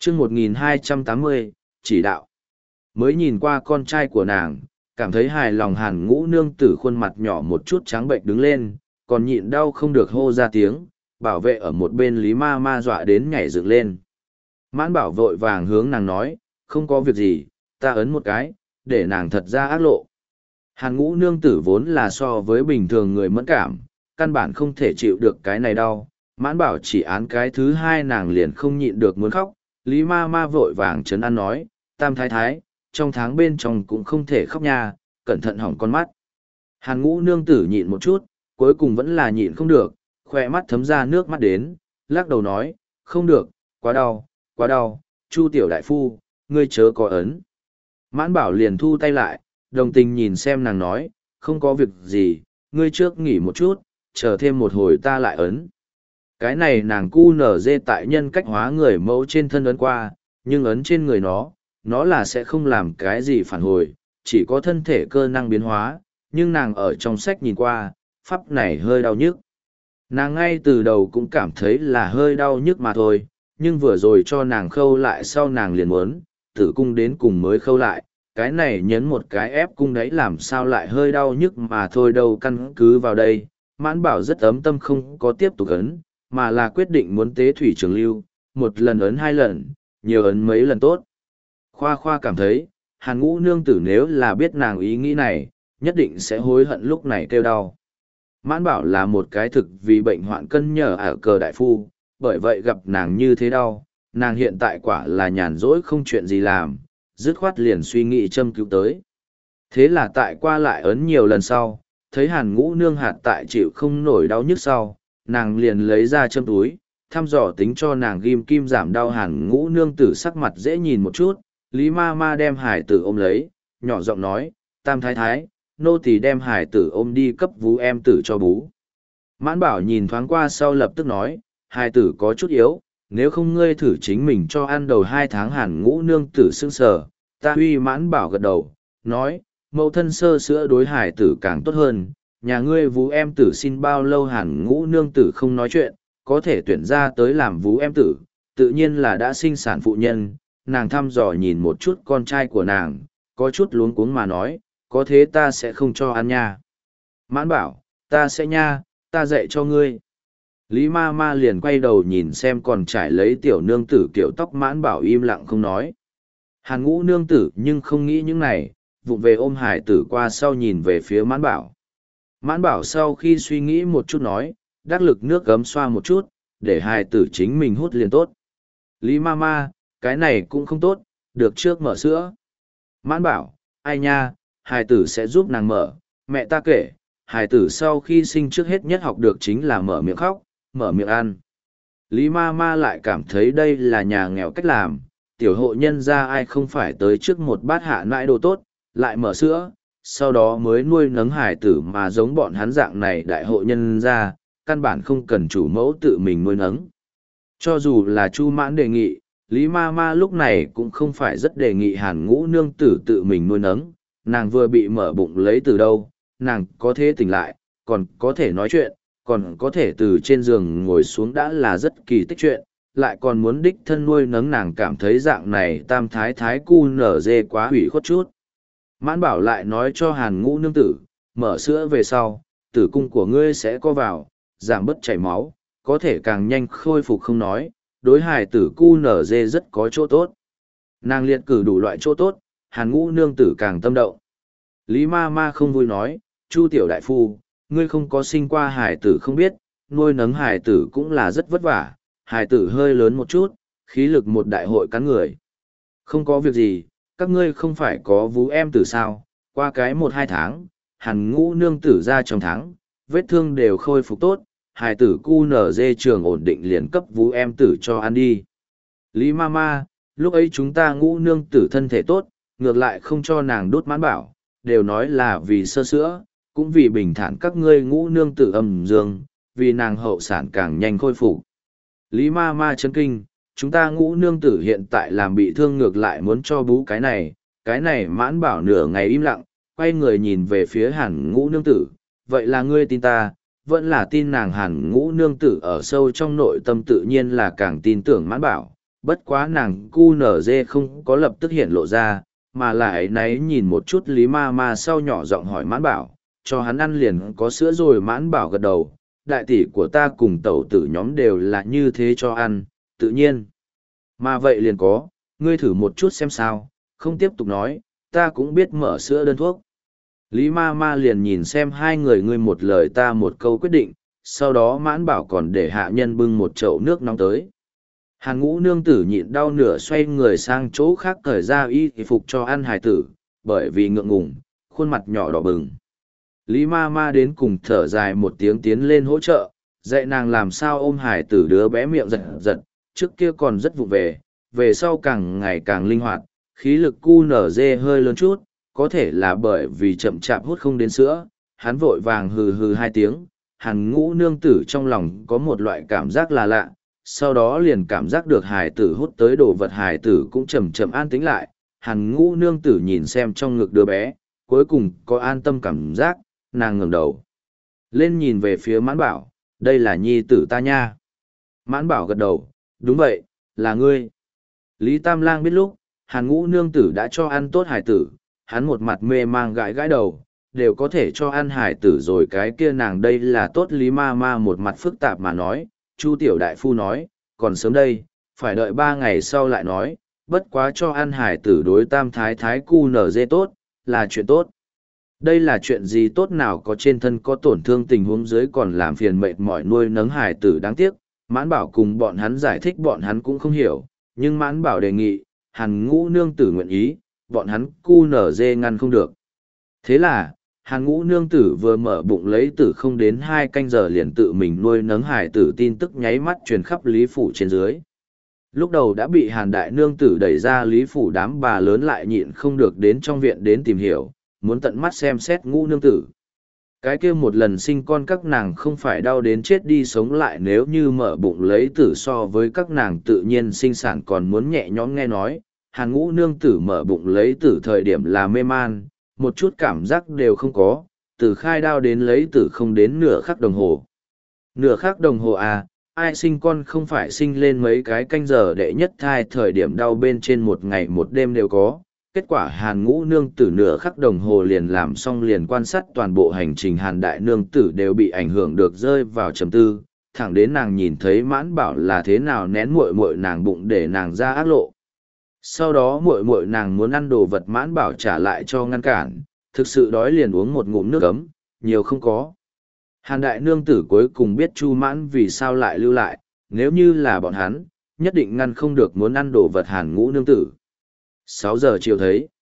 chương 1280, chỉ đạo. Mới nhìn qua con trai của nàng, cảm thấy hài lòng Hàn Ngũ nương tử khuôn mặt nhỏ một chút trắng bệnh đứng lên, còn nhịn đau không được hô ra tiếng, bảo vệ ở một bên Lý Ma Ma dọa đến nhảy dựng lên. Mãn Bảo vội vàng hướng nàng nói, không có việc gì, ta ấn một cái, để nàng thật ra ác lộ. Hàn Ngũ nương tử vốn là so với bình thường người mẫn cảm, căn bản không thể chịu được cái này đau. Mãn Bảo chỉ án cái thứ hai nàng liền không nhịn được muốn khóc, Lý Ma Ma vội vàng trấn an nói, Tam Thái Thái, trong tháng bên trong cũng không thể khóc nha, cẩn thận hỏng con mắt. Hàn Ngũ nương tử nhịn một chút, cuối cùng vẫn là nhịn không được, khoe mắt thấm ra nước mắt đến, lắc đầu nói, không được, quá đau, Chu tiểu đại phu, ngươi chớ có ấn. Mãn Bảo liền thu tay lại, đồng tình nhìn xem nàng nói, không có việc gì, ngươi trước nghỉ một chút, chờ thêm một hồi ta lại ấn. Cái này nàng cu nở dê tại nhân cách hóa người mẫu trên thân ấn qua, nhưng ấn trên người nó là sẽ không làm cái gì phản hồi, chỉ có thân thể cơ năng biến hóa, nhưng nàng ở trong sách nhìn qua, pháp này hơi đau nhức. Nàng ngay từ đầu cũng cảm thấy là hơi đau nhức mà thôi, nhưng vừa rồi cho nàng khâu lại sau nàng liền muốn, tử cung đến cùng mới khâu lại, cái này nhấn một cái ép cung đấy làm sao lại hơi đau nhức mà thôi đâu căn cứ vào đây. Mãn Bảo rất ấm tâm không có tiếp tục ấn, mà là quyết định muốn tế thủy trường lưu, một lần ấn hai lần, nhiều ấn mấy lần tốt. Khoa cảm thấy, Hàn Ngũ nương tử nếu là biết nàng ý nghĩ này, nhất định sẽ hối hận lúc này kêu đau. Mãn Bảo là một cái thực vì bệnh hoạn cân nhờ ở cờ đại phu, bởi vậy gặp nàng như thế đau, nàng hiện tại quả là nhàn rỗi không chuyện gì làm, dứt khoát liền suy nghĩ châm cứu tới. Thế là tại qua lại ấn nhiều lần sau, thấy Hàn Ngũ nương hạt tại chịu không nổi đau nhức sau, nàng liền lấy ra châm túi, thăm dò tính cho nàng ghim kim giảm đau. Hàn Ngũ nương tử sắc mặt dễ nhìn một chút, Lý Ma Ma đem hải tử ôm lấy, nhỏ giọng nói, Tam Thái Thái, nô tỳ đem hải tử ôm đi cấp vú em tử cho bú. Mãn Bảo nhìn thoáng qua sau lập tức nói, hải tử có chút yếu, nếu không ngươi thử chính mình cho ăn đầu 2 tháng. Hàn Ngũ nương tử sững sờ, ta huy. Mãn Bảo gật đầu, nói, mẫu thân sơ sữa đối hải tử càng tốt hơn, nhà ngươi vú em tử xin bao lâu? Hàn Ngũ nương tử không nói chuyện, có thể tuyển ra tới làm vú em tử, tự nhiên là đã sinh sản phụ nhân. Nàng thăm dò nhìn một chút con trai của nàng, có chút luống cuống mà nói, có thế ta sẽ không cho ăn nha. Mãn Bảo, ta sẽ nha, ta dạy cho ngươi. Lý Ma Ma liền quay đầu nhìn xem còn trải lấy tiểu nương tử kiểu tóc. Mãn Bảo im lặng không nói. Hàn Ngũ nương tử nhưng không nghĩ những này, vụng về ôm hải tử qua sau nhìn về phía Mãn Bảo. Mãn Bảo sau khi suy nghĩ một chút nói, đắc lực nước gấm xoa một chút, để hải tử chính mình hút liền tốt. Lý Ma Ma, cái này cũng không tốt, được trước mở sữa. Mãn Bảo, ai nha, hải tử sẽ giúp nàng mở, mẹ ta kể, hải tử sau khi sinh trước hết nhất học được chính là mở miệng khóc, mở miệng ăn. Lý Ma Ma lại cảm thấy đây là nhà nghèo cách làm, tiểu hộ nhân ra ai không phải tới trước một bát hạ nãi đồ tốt, lại mở sữa, sau đó mới nuôi nấng hải tử, mà giống bọn hắn dạng này đại hộ nhân ra, căn bản không cần chủ mẫu tự mình nuôi nấng. Cho dù là Chu Mãn đề nghị, Lý Ma Ma lúc này cũng không phải rất đề nghị Hàn Ngũ nương tử tự mình nuôi nấng, nàng vừa bị mở bụng lấy từ đâu, nàng có thể tỉnh lại, còn có thể nói chuyện, còn có thể từ trên giường ngồi xuống đã là rất kỳ tích chuyện, lại còn muốn đích thân nuôi nấng. Nàng cảm thấy dạng này Tam Thái Thái cu nở dê quá hủy khuất chút. Mãn Bảo lại nói cho Hàn Ngũ nương tử, mở sữa về sau, tử cung của ngươi sẽ co vào, giảm bớt chảy máu, có thể càng nhanh khôi phục không nói, đối hài tử cu nở dê rất có chỗ tốt. Nàng liệt cử đủ loại chỗ tốt, Hàn Ngũ nương tử càng tâm động. Lý Ma Ma không vui nói, Chu tiểu đại phu, ngươi không có sinh qua hài tử không biết, nuôi nấng hài tử cũng là rất vất vả, hài tử hơi lớn một chút, khí lực một đại hội cắn người. Không có việc gì, các ngươi không phải có vú em tử sao, qua cái 1-2 tháng, Hàn Ngũ nương tử ra trong tháng, vết thương đều khôi phục tốt, hài tử cu nở dê trường ổn định liền cấp vú em tử cho ăn đi. Lý Ma Ma, lúc ấy chúng ta Ngũ nương tử thân thể tốt, ngược lại không cho nàng đốt. Mãn Bảo, đều nói là vì sơ sữa, cũng vì bình thản các ngươi Ngũ nương tử âm dương, vì nàng hậu sản càng nhanh khôi phục. Lý Ma Ma chấn kinh, chúng ta Ngũ nương tử hiện tại làm bị thương ngược lại muốn cho bú cái này. Mãn Bảo nửa ngày im lặng, quay người nhìn về phía Hàn Ngũ nương tử, vậy là ngươi tin ta, vẫn là tin nàng? Hàn Ngũ nương tử ở sâu trong nội tâm tự nhiên là càng tin tưởng Mãn Bảo, bất quá nàng cu nở dê không có lập tức hiện lộ ra, mà lại náy nhìn một chút Lý Ma Ma sau nhỏ giọng hỏi Mãn Bảo, cho hắn ăn liền có sữa rồi. Mãn Bảo gật đầu, đại tỷ của ta cùng tẩu tử nhóm đều là như thế cho ăn, tự nhiên. Mà vậy liền có, ngươi thử một chút xem sao, không tiếp tục nói, ta cũng biết mở sữa đơn thuốc. Lý Ma Ma liền nhìn xem hai người ngươi một lời ta một câu quyết định, sau đó Mãn Bảo còn để hạ nhân bưng một chậu nước nóng tới. Hàn Ngũ nương tử nhịn đau nửa xoay người sang chỗ khác cởi ra y phục cho ăn hài tử, bởi vì ngượng ngùng, khuôn mặt nhỏ đỏ bừng. Lý Ma Ma đến cùng thở dài một tiếng tiến lên hỗ trợ, dạy nàng làm sao ôm hài tử. Đứa bé miệng giật giật, trước kia còn rất vụ về sau càng ngày càng linh hoạt, khí lực cu nở dê hơi lớn chút, có thể là bởi vì chậm chạp hút không đến sữa, hắn vội vàng hừ hừ hai tiếng. Hàn Ngũ nương tử trong lòng có một loại cảm giác là lạ, sau đó liền cảm giác được hài tử hút tới đồ vật, hài tử cũng chậm chậm an tĩnh lại. Hàn Ngũ nương tử nhìn xem trong ngực đứa bé, cuối cùng có an tâm cảm giác, nàng ngẩng đầu lên nhìn về phía Mãn Bảo, đây là nhi tử ta nha. Mãn Bảo gật đầu, đúng vậy, là ngươi. Lý Tam Lang biết lúc Hàn Ngũ nương tử đã cho ăn tốt hài tử, hắn một mặt mê mang gãi gãi đầu, đều có thể cho ăn hài tử rồi cái kia nàng đây là tốt. Lý Ma Ma một mặt phức tạp mà nói, Chu tiểu đại phu nói, còn sớm đây, phải đợi 3 ngày sau lại nói, bất quá cho ăn hài tử đối tam thái thái cu nở dê tốt, là chuyện tốt. Đây là chuyện gì tốt nào, có trên thân có tổn thương tình huống dưới còn làm phiền mệt mỏi nuôi nấng hài tử đáng tiếc. Mãn Bảo cùng bọn hắn giải thích bọn hắn cũng không hiểu, nhưng Mãn Bảo đề nghị, Hàn Ngũ nương tử nguyện ý, bọn hắn cu nở dê ngăn không được. Thế là, Hàn Ngũ nương tử vừa mở bụng lấy tử không đến 2 canh giờ liền tự mình nuôi nấng hài tử, tin tức nháy mắt truyền khắp Lý phủ trên dưới. Lúc đầu đã bị Hàn đại nương tử đẩy ra Lý phủ, đám bà lớn lại nhịn không được đến trong viện đến tìm hiểu, muốn tận mắt xem xét Ngũ nương tử. Cái kia một lần sinh con các nàng không phải đau đến chết đi sống lại, nếu như mở bụng lấy tử so với các nàng tự nhiên sinh sản còn muốn nhẹ nhõm. Nghe nói, Hàn Ngũ nương tử mở bụng lấy tử thời điểm là mê man, một chút cảm giác đều không có, từ khai đao đến lấy tử không đến nửa khắc đồng hồ. Nửa khắc đồng hồ à, ai sinh con không phải sinh lên mấy cái canh giờ, đệ nhất thai thời điểm đau bên trên 1 ngày 1 đêm đều có. Kết quả Hàn Ngũ nương tử nửa khắc đồng hồ liền làm xong, liền quan sát toàn bộ hành trình Hàn đại nương tử đều bị ảnh hưởng được rơi vào trầm tư, thẳng đến nàng nhìn thấy Mãn Bảo là thế nào nén muội muội nàng bụng để nàng ra ác lộ. Sau đó muội muội nàng muốn ăn đồ vật, Mãn Bảo trả lại cho ngăn cản, thực sự đói liền uống một ngụm nước ấm, nhiều không có. Hàn đại nương tử cuối cùng biết Chu Mãn vì sao lại lưu lại, nếu như là bọn hắn, nhất định ngăn không được muốn ăn đồ vật Hàn Ngũ nương tử. 6 giờ chiều thấy,